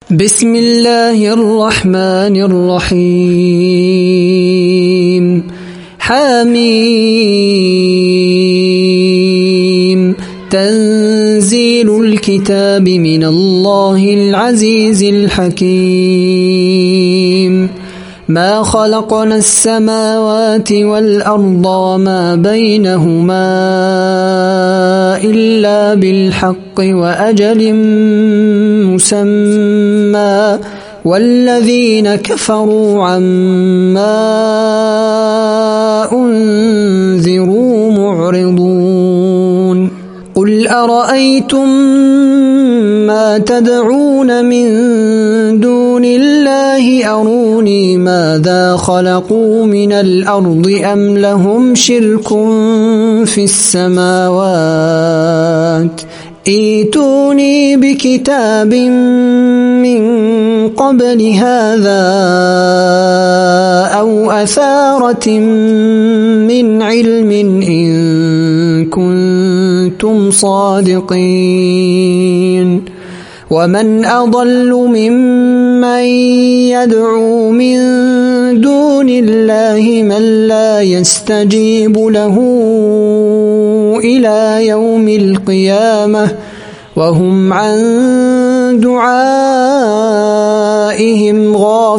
بسم الله الرحمن الرحيم حميم تنزيل الكتاب من الله العزيز الحكيم ما خلقنا السماوات والأرض وما بينهما إلا بالحق وأجل مسمى والذين كفروا عما أنذروا معرضون قل أرأيتم ما تدعون من دون الله أروني ماذا خلقوا من الأرض أم لهم شرك في السماوات ائتوني بكتاب من قبل هذا أو أثارة من علم إن كنتم صادقين ومن أضل ممن يدعو من دون الله من لا يستجيب له إلى يوم القيامة وهم عن دعائهم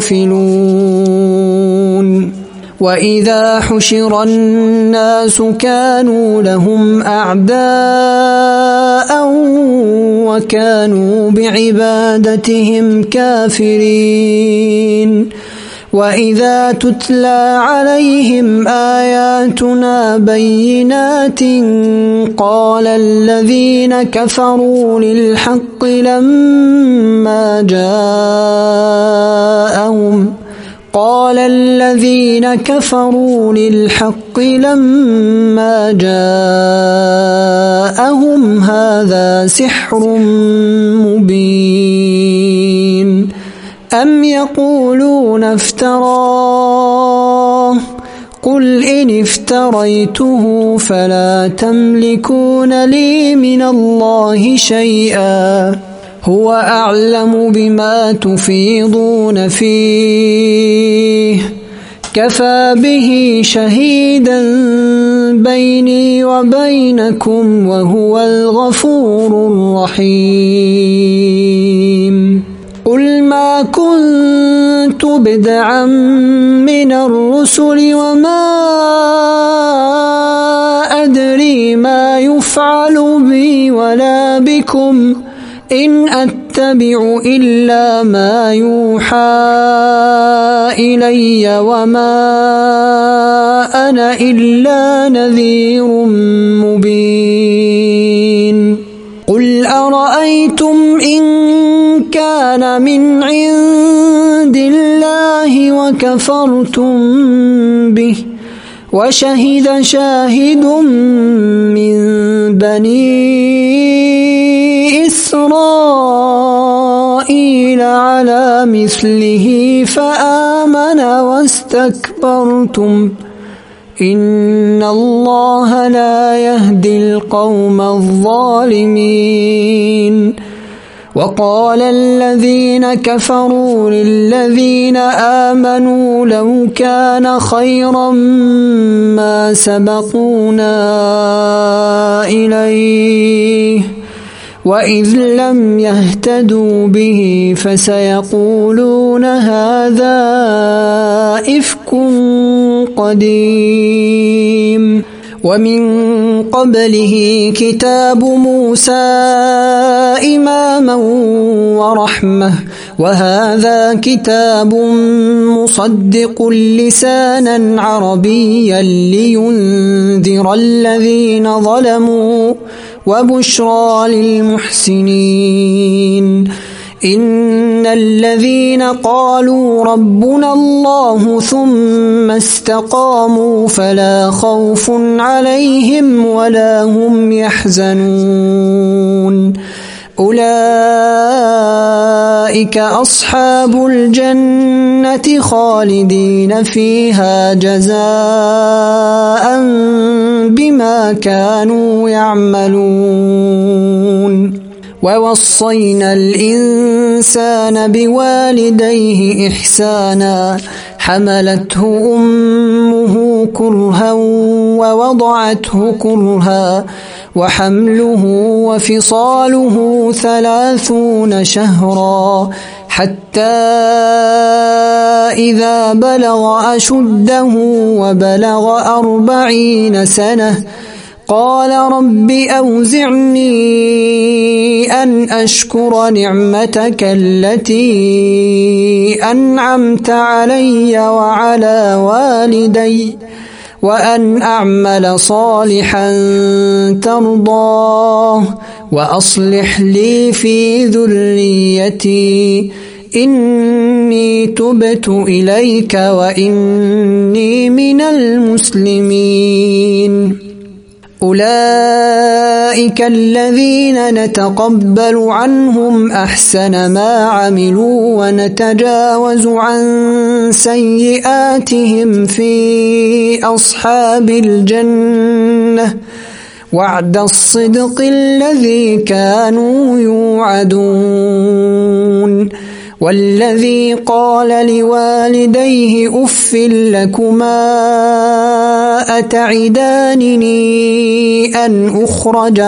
غافلون وإذا حشر الناس كانوا لهم أعداء وكانوا بعبادتهم كافرين وإذا تتلى عليهم آياتنا بينات قال الذين كفروا للحق لما جاءهم هذا سحر مبين أم يقولون افتراه قل إن افتريته فلا تملكون لي من الله شيئا هو أعلم بما تفيضون فيه كفى به شهيدا بيني وبينكم وهو الغفور الرحيم قل ما كنت بدعا من الرسل وما أدري ما يفعل بي ولا بكم إن أتبع إلا ما يوحى إلي وما أنا إلا نذير مبين قل أرأيتم إن كان من عند الله وكفرتم به وشهد شاهد من بني إسرائيل على مثله فآمن واستكبرتم إن الله لا يهدي القوم الظالمين وقال الذين كفروا للذين آمنوا لو كان خيرا ما سبقونا إليه وإذ لم يهتدوا به فسيقولون هذا إفك قديم ومن قبله كتاب موسى إماما ورحمة وهذا كتاب مصدق لسانا عربيا لينذر الذين ظلموا وبشرى للمحسنين إن الذين قالوا ربنا الله ثم استقاموا فلا خوف عليهم ولا هم يحزنون أولئك أصحاب الجنة خالدين فيها جزاء بما كانوا يعملون ووصينا الإنسان بوالديه إحسانا حملته أمه كرها ووضعته كرها وحمله وفصاله 30 شهرا حتى إذا بلغ أشده وبلغ 40 سنة قال رب أوزعني أن أشكر نعمتك التي أنعمت علي وعلى والدي وأن أعمل صالحا ترضاه وأصلح لي في ذريتي إني تبت إليك وإني من المسلمين. أولئك الذين نتقبل عنهم أحسن ما عملوا ونتجاوز عن سيئاتهم في أصحاب الجنة وعد الصدق الذي كانوا يوعدون. والذي قال لوالديه أف لكما أتعدانني أن أخرج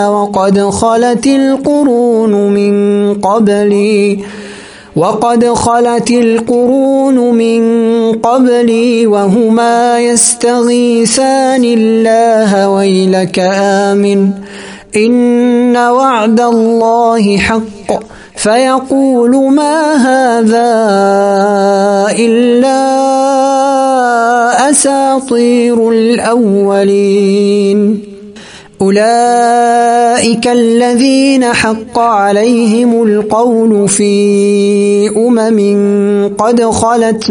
وقد خلت القرون من قبلي وهما يستغيثان الله ويلك آمن إن وعد الله حق فيقول ما هذا إلا أساطير الأولين. أولئك الذين حق عليهم القول في قد خلت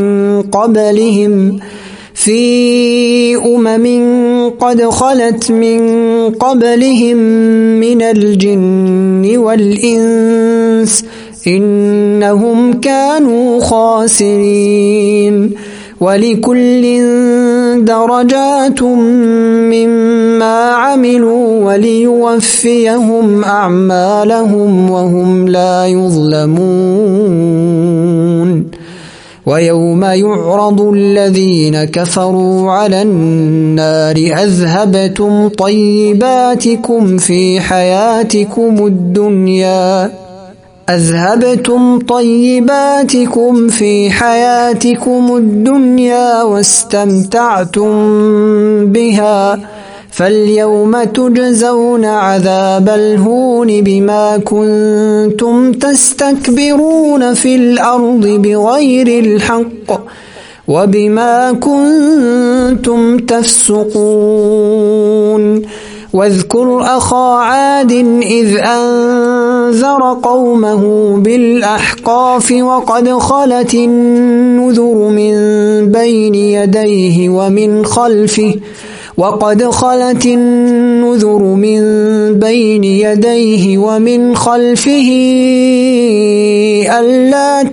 من قبلهم من الجن والإنس إنهم كانوا خاسرين. ولكل درجات مما عملوا وليوفيهم أعمالهم وهم لا يظلمون. ويوم يعرض الذين كفروا على النار أذهبتم طيباتكم في حياتكم الدنيا واستمتعتم بها فاليوم تجزون عذاب الهون بما كنتم تستكبرون في الأرض بغير الحق وبما كنتم تفسقون. واذكر أخا عاد إذ أنذر قومه بالأحقاف وقد خلت النذر من بين يديه ومن خلفه ألا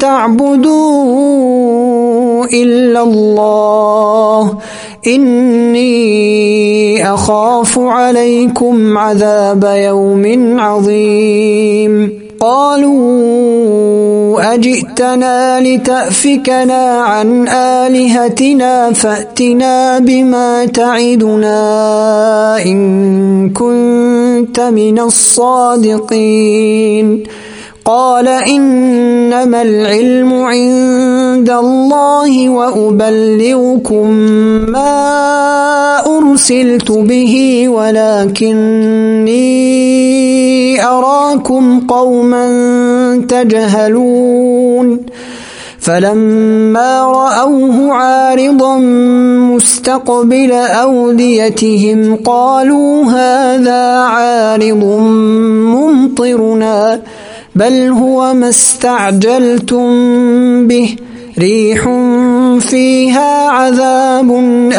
تعبدوا إلا الله إني أخاف عليكم عذاب يوم عظيم. قالوا أجئتنا لتأفكنا عن آلهتنا فأتنا بما تعدنا إن كنت من الصادقين. قال إنما العلم عند الله وأبلغكم ما أرسلت به ولكني أراكم قوما تجهلون. فلما رأوه عارضا مستقبل أوديتهم قالوا هذا عارض ممطرنا بل هو ما استعجلتم به ريح فيها عذاب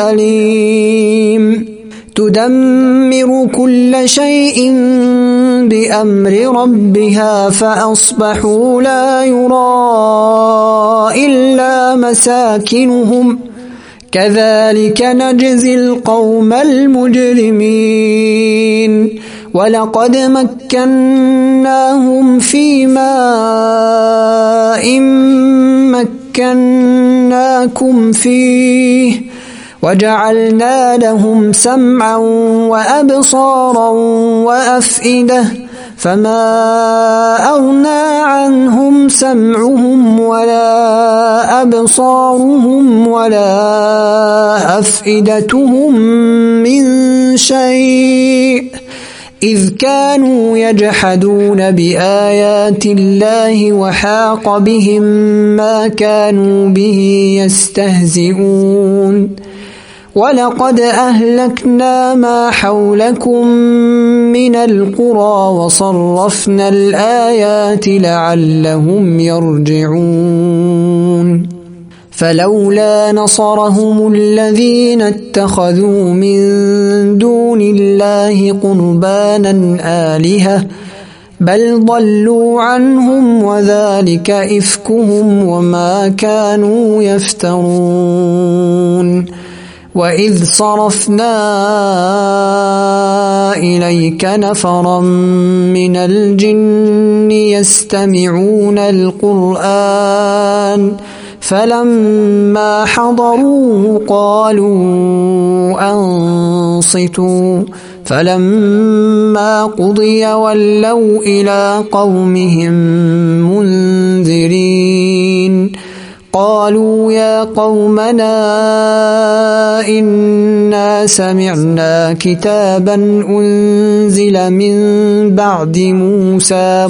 أليم تدمر كل شيء بأمر ربها فأصبحوا لا يرى إلا مساكنهم كذلك نجزي القوم المجرمين. ولقد مكناهم في ماء مكناكم فيه وجعلنا لهم سمعا وأبصارا وأفئدة فما أغنى عنهم سمعهم ولا أبصارهم ولا أفئدتهم من شيء إذ كانوا يجحدون بآيات الله وحاق بهم ما كانوا به يستهزئون ولقد أهلكنا ما حولكم من القرى وصرفنا الآيات لعلهم يرجعون فلولا نصرهم الذين اتخذوا من دون الله قربانا آلهة بل ضلوا عنهم وذلك إفكهم وما كانوا يفترون وإذ صرفنا إليك نفرا من الجن يستمعون القرآن فلما حضروه قالوا أنصتوا فلما قضي ولوا إلى قومهم منذرين قالوا يا قومنا إنا سمعنا كتابا أنزل من بعد موسى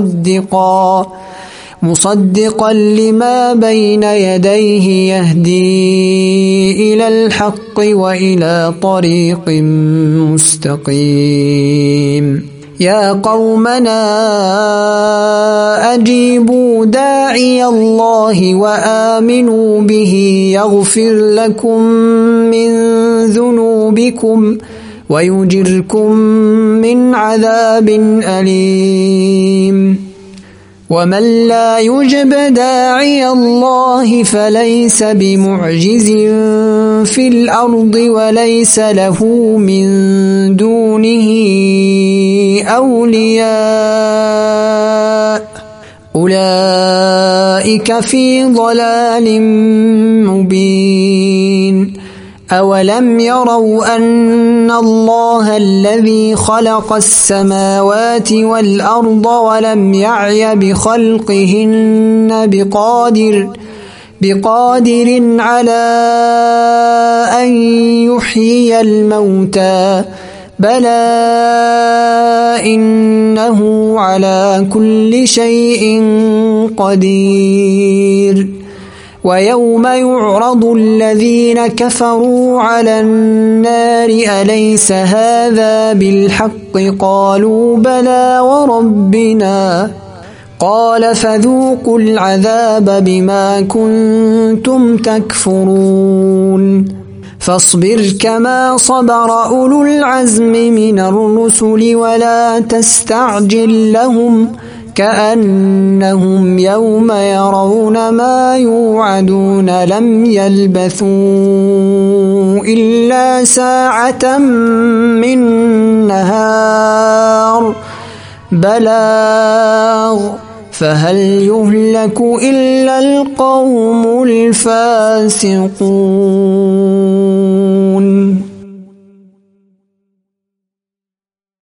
مصدقا لما بين يديه يهدي إلى الحق وإلى طريق مستقيم يا قومنا أجيبوا داعي الله وآمنوا به يغفر لكم من ذنوبكم ويجركم من عذاب أليم ومن لا يجب داعي الله فليس بمعجز في الأرض وليس له من دونه أولياء أولئك في ضلال مبين أولم يروا أن الله الذي خلق السماوات والأرض ولم يعي بخلقهن بقادر على أن يحيي الموتى بلى إنه على كل شيء قدير ويوم يعرض الذين كفروا على النار أليس هذا بالحق قالوا بلى وربنا قال فذوقوا العذاب بما كنتم تكفرون فاصبر كما صبر أولو العزم من الرسل ولا تستعجل لهم كأنهم يوم يرون ما يوعدون لم يلبثوا إلا ساعة من نهار بلاغ فهل يهلك إلا القوم الفاسقون